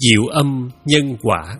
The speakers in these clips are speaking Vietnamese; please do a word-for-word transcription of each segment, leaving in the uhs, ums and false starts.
Diệu âm nhân quả.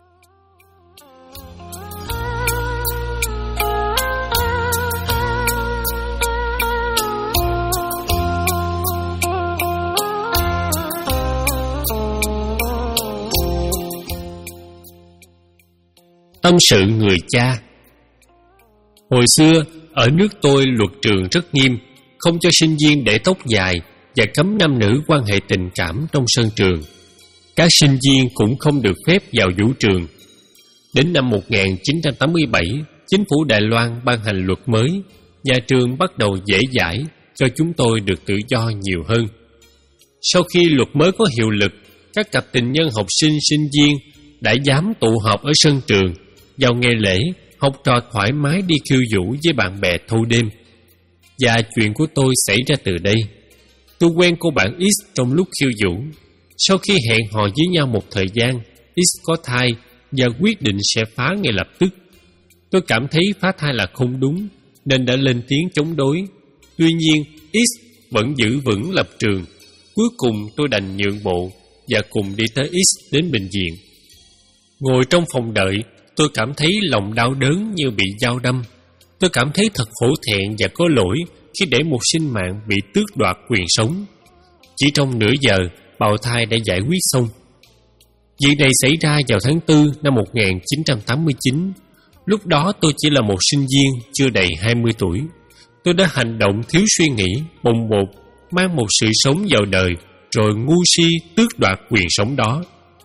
Tâm sự người cha. Hồi xưa, ở nước tôi luật trường rất nghiêm, không cho sinh viên để tóc dài và cấm nam nữ quan hệ tình cảm trong sân trường. Các sinh viên cũng không được phép vào vũ trường. Đến năm một nghìn chín trăm tám mươi bảy, chính phủ Đài Loan ban hành luật mới, nhà trường bắt đầu dễ dãi cho chúng tôi được tự do nhiều hơn. Sau khi luật mới có hiệu lực, các cặp tình nhân học sinh sinh viên đã dám tụ họp ở sân trường, vào ngày lễ, học trò thoải mái đi khiêu vũ với bạn bè thâu đêm. Và chuyện của tôi xảy ra từ đây. Tôi quen cô bạn X trong lúc khiêu vũ. Sau khi hẹn hò với nhau một thời gian, X có thai và quyết định sẽ phá ngay lập tức. Tôi cảm thấy phá thai là không đúng, nên đã lên tiếng chống đối. Tuy nhiên, X vẫn giữ vững lập trường. Cuối cùng tôi đành nhượng bộ và cùng đi tới X đến bệnh viện. Ngồi trong phòng đợi, tôi cảm thấy lòng đau đớn như bị dao đâm. Tôi cảm thấy thật hổ thẹn và có lỗi khi để một sinh mạng bị tước đoạt quyền sống. Chỉ trong nửa giờ, bào thai đã giải quyết xong. Việc này xảy ra vào tháng tư năm một nghìn chín trăm tám mươi chín. Lúc đó tôi chỉ là một sinh viên chưa đầy hai mươi tuổi. Tôi đã hành động thiếu suy nghĩ, bồng bột, mang một sự sống vào đời, rồi ngu si tước đoạt quyền sống đó.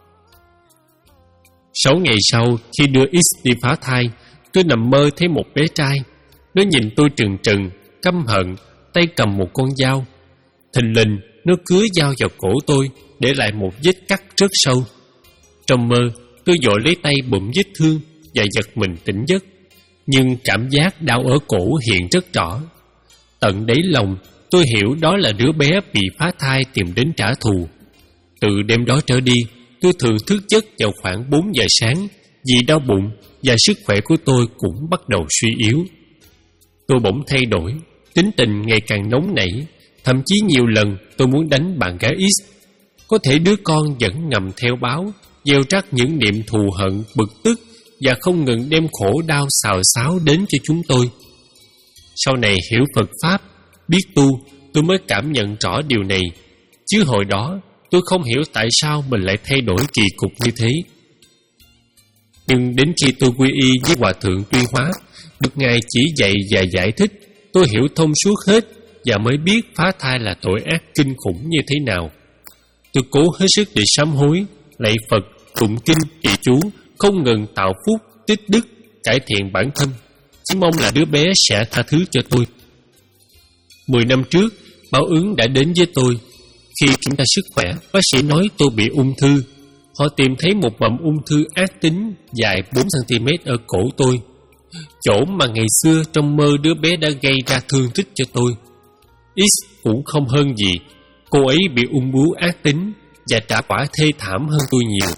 Sáu ngày sau, khi đưa X đi phá thai, tôi nằm mơ thấy một bé trai. Nó nhìn tôi trừng trừng, căm hận, tay cầm một con dao. Thình lình, nó cứa dao vào cổ tôi, để lại một vết cắt rất sâu. Trong mơ, tôi vội lấy tay bụm vết thương và giật mình tỉnh giấc. Nhưng cảm giác đau ở cổ hiện rất rõ. Tận đáy lòng, tôi hiểu đó là đứa bé bị phá thai tìm đến trả thù. Từ đêm đó trở đi, tôi thường thức giấc vào khoảng bốn giờ sáng vì đau bụng và sức khỏe của tôi cũng bắt đầu suy yếu. Tôi bỗng thay đổi, tính tình ngày càng nóng nảy, thậm chí nhiều lần tôi muốn đánh bạn gái X. Có thể đứa con vẫn ngầm theo báo, gieo rắc những niệm thù hận, bực tức và không ngừng đem khổ đau xào xáo đến cho chúng tôi. Sau này hiểu Phật Pháp, biết tu, tôi mới cảm nhận rõ điều này. Chứ hồi đó, tôi không hiểu tại sao mình lại thay đổi kỳ cục như thế. Nhưng đến khi tôi quy y với Hòa Thượng Tuyên Hóa, được Ngài chỉ dạy và giải thích, tôi hiểu thông suốt hết và mới biết phá thai là tội ác kinh khủng như thế nào. Tôi cố hết sức để sám hối, lạy Phật, tụng kinh, trì chú, không ngừng tạo phúc, tích đức, cải thiện bản thân. Chỉ mong là đứa bé sẽ tha thứ cho tôi. Mười năm trước, báo ứng đã đến với tôi. Khi kiểm tra sức khỏe, bác sĩ nói tôi bị ung thư. Họ tìm thấy một mầm ung thư ác tính dài bốn xăng-ti-mét ở cổ tôi, chỗ mà ngày xưa trong mơ đứa bé đã gây ra thương tích cho tôi. X cũng không hơn gì. Cô ấy bị ung bướu ác tính và trả quả thê thảm hơn tôi nhiều.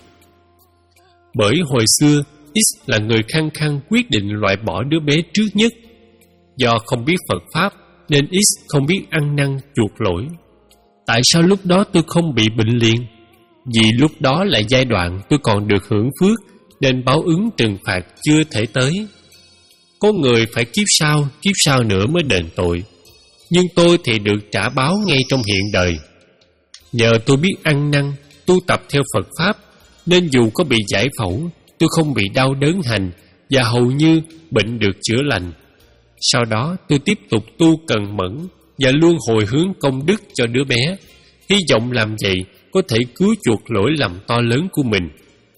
Bởi hồi xưa, X là người khăng khăng quyết định loại bỏ đứa bé trước nhất. Do không biết Phật Pháp nên X không biết ăn năn chuộc lỗi. Tại sao lúc đó tôi không bị bệnh liền? Vì lúc đó là giai đoạn tôi còn được hưởng phước, nên báo ứng trừng phạt chưa thể tới. Có người phải kiếp sau, kiếp sau nữa mới đền tội. Nhưng tôi thì được trả báo ngay trong hiện đời. Nhờ tôi biết ăn năn, tu tập theo Phật Pháp, nên dù có bị giải phẫu, tôi không bị đau đớn hành và hầu như bệnh được chữa lành. Sau đó tôi tiếp tục tu cần mẫn và luôn hồi hướng công đức cho đứa bé, hy vọng làm vậy có thể cứu chuộc lỗi lầm to lớn của mình.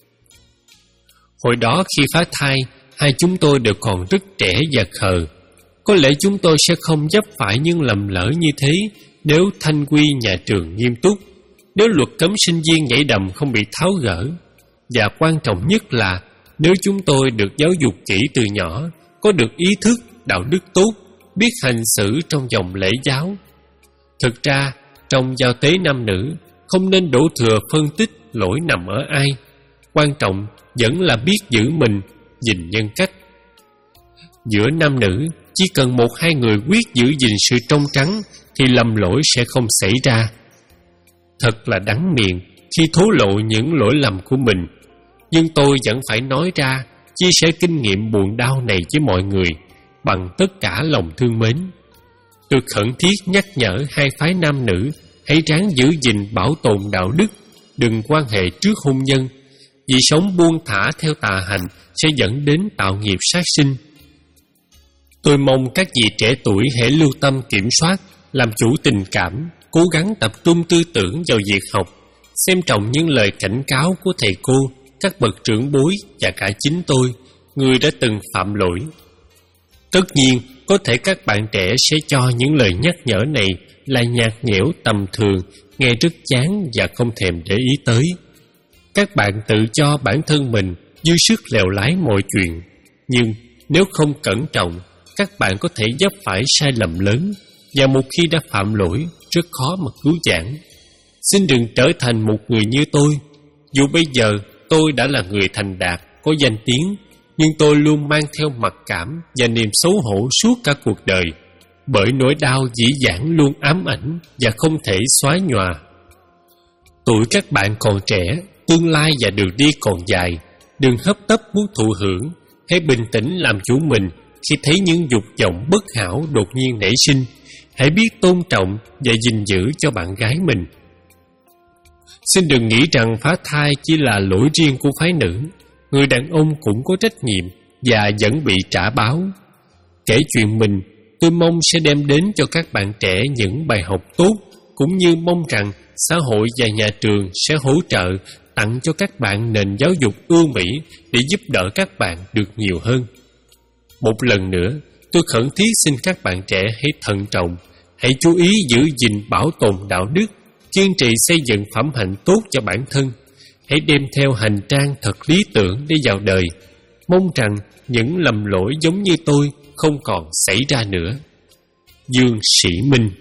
Hồi đó khi phá thai, hai chúng tôi đều còn rất trẻ và khờ. Có lẽ chúng tôi sẽ không vấp phải những lầm lỡ như thế nếu thanh quy nhà trường nghiêm túc, nếu luật cấm sinh viên nhảy đầm không bị tháo gỡ, và quan trọng nhất là nếu chúng tôi được giáo dục kỹ từ nhỏ, có được ý thức, đạo đức tốt, biết hành xử trong vòng lễ giáo. Thực ra, trong giao tế nam nữ, không nên đổ thừa phân tích lỗi nằm ở ai. Quan trọng vẫn là biết giữ mình, gìn nhân cách. Giữa nam nữ, chỉ cần một hai người quyết giữ gìn sự trong trắng thì lầm lỗi sẽ không xảy ra. Thật là đắng miệng khi thổ lộ những lỗi lầm của mình, nhưng tôi vẫn phải nói ra, chia sẻ kinh nghiệm buồn đau này với mọi người bằng tất cả lòng thương mến. Tôi khẩn thiết nhắc nhở hai phái nam nữ hãy ráng giữ gìn bảo tồn đạo đức, đừng quan hệ trước hôn nhân, vì sống buông thả theo tà hành sẽ dẫn đến tạo nghiệp sát sinh. Tôi mong các vị trẻ tuổi hãy lưu tâm kiểm soát, làm chủ tình cảm, cố gắng tập trung tư tưởng vào việc học, xem trọng những lời cảnh cáo của thầy cô, các bậc trưởng bối và cả chính tôi, người đã từng phạm lỗi. Tất nhiên, có thể các bạn trẻ sẽ cho những lời nhắc nhở này là nhạt nhẽo tầm thường, nghe rất chán và không thèm để ý tới. Các bạn tự cho bản thân mình dư sức lèo lái mọi chuyện, nhưng nếu không cẩn trọng, các bạn có thể vấp phải sai lầm lớn, và một khi đã phạm lỗi, rất khó mà cứu vãn. Xin đừng trở thành một người như tôi. Dù bây giờ tôi đã là người thành đạt, có danh tiếng, nhưng tôi luôn mang theo mặc cảm và niềm xấu hổ suốt cả cuộc đời, bởi nỗi đau dĩ dãn luôn ám ảnh và không thể xóa nhòa. Tuổi các bạn còn trẻ, tương lai và đường đi còn dài. Đừng hấp tấp muốn thụ hưởng, hãy bình tĩnh làm chủ mình khi thấy những dục vọng bất hảo đột nhiên nảy sinh. Hãy biết tôn trọng và gìn giữ cho bạn gái mình. Xin đừng nghĩ rằng phá thai chỉ là lỗi riêng của phái nữ. Người đàn ông cũng có trách nhiệm và vẫn bị trả báo. Kể chuyện mình, tôi mong sẽ đem đến cho các bạn trẻ những bài học tốt, cũng như mong rằng xã hội và nhà trường sẽ hỗ trợ tặng cho các bạn nền giáo dục ưu mỹ để giúp đỡ các bạn được nhiều hơn. Một lần nữa, tôi khẩn thiết xin các bạn trẻ hãy thận trọng, hãy chú ý giữ gìn bảo tồn đạo đức, kiên trì xây dựng phẩm hạnh tốt cho bản thân. Hãy đem theo hành trang thật lý tưởng để vào đời. Mong rằng những lầm lỗi giống như tôi không còn xảy ra nữa. Dương Sĩ Minh.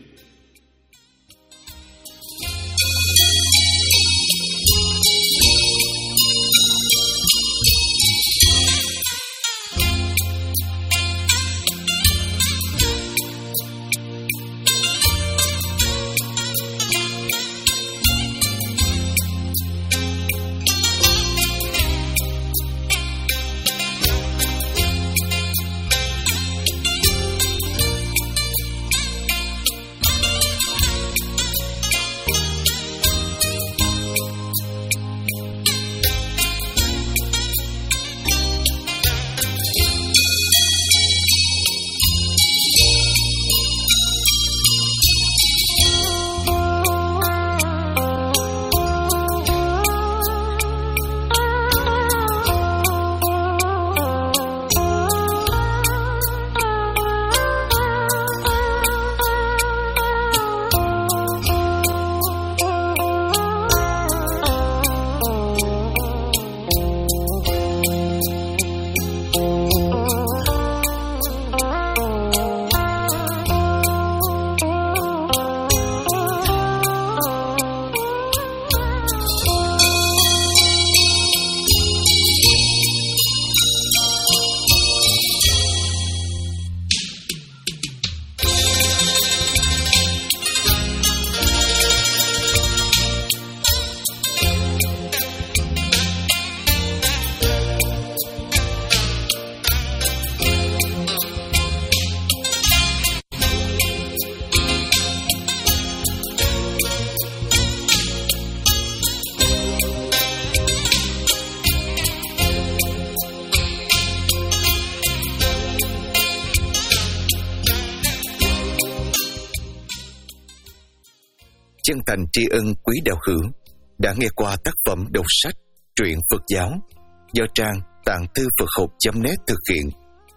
Chân thành tri ân quý đạo hữu đã nghe qua tác phẩm đọc sách truyện Phật giáo do trang tạng thư Phật học chấm net thực hiện.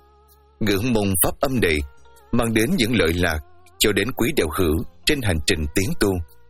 Ngưỡng mong pháp âm này mang đến những lợi lạc cho đến quý đạo hữu trên hành trình tiến tu.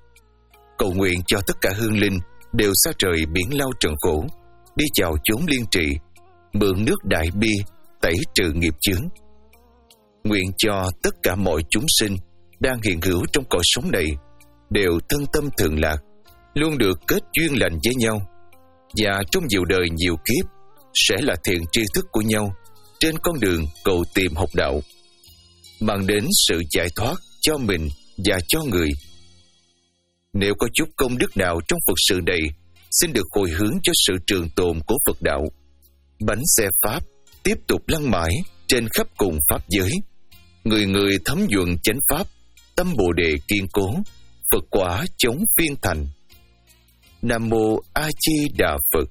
Cầu nguyện cho tất cả hương linh đều xa trời biển lao trần khổ, đi chào chốn liên trị, mượn nước đại bi tẩy trừ nghiệp chướng. Nguyện cho tất cả mọi chúng sinh đang hiện hữu trong cõi sống này đều thân tâm thường lạc, luôn được kết duyên lành với nhau, và trong nhiều đời nhiều kiếp sẽ là thiện tri thức của nhau trên con đường cầu tìm học đạo, mang đến sự giải thoát cho mình và cho người. Nếu có chút công đức nào trong Phật sự này, xin được hồi hướng cho sự trường tồn của Phật đạo. Bánh xe Pháp tiếp tục lăn mãi trên khắp cùng Pháp giới. Người người thấm nhuận chánh Pháp, tâm Bồ Đề kiên cố, Phật quả chống phiên thành. Nam Mô A Di Đà Phật.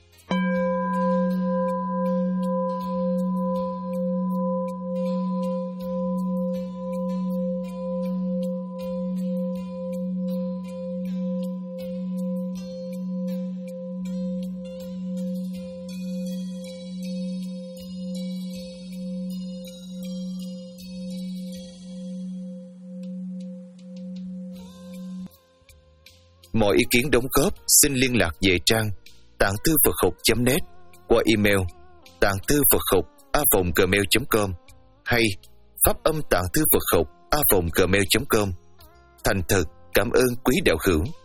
Mọi ý kiến đóng góp xin liên lạc về trang tạng thư Phật học chấm net qua email tạng thư Phật học a vòng gmail chấm com hay pháp âm tạng thư Phật học a vòng gmail chấm com. Thành thật cảm ơn quý đạo hữu.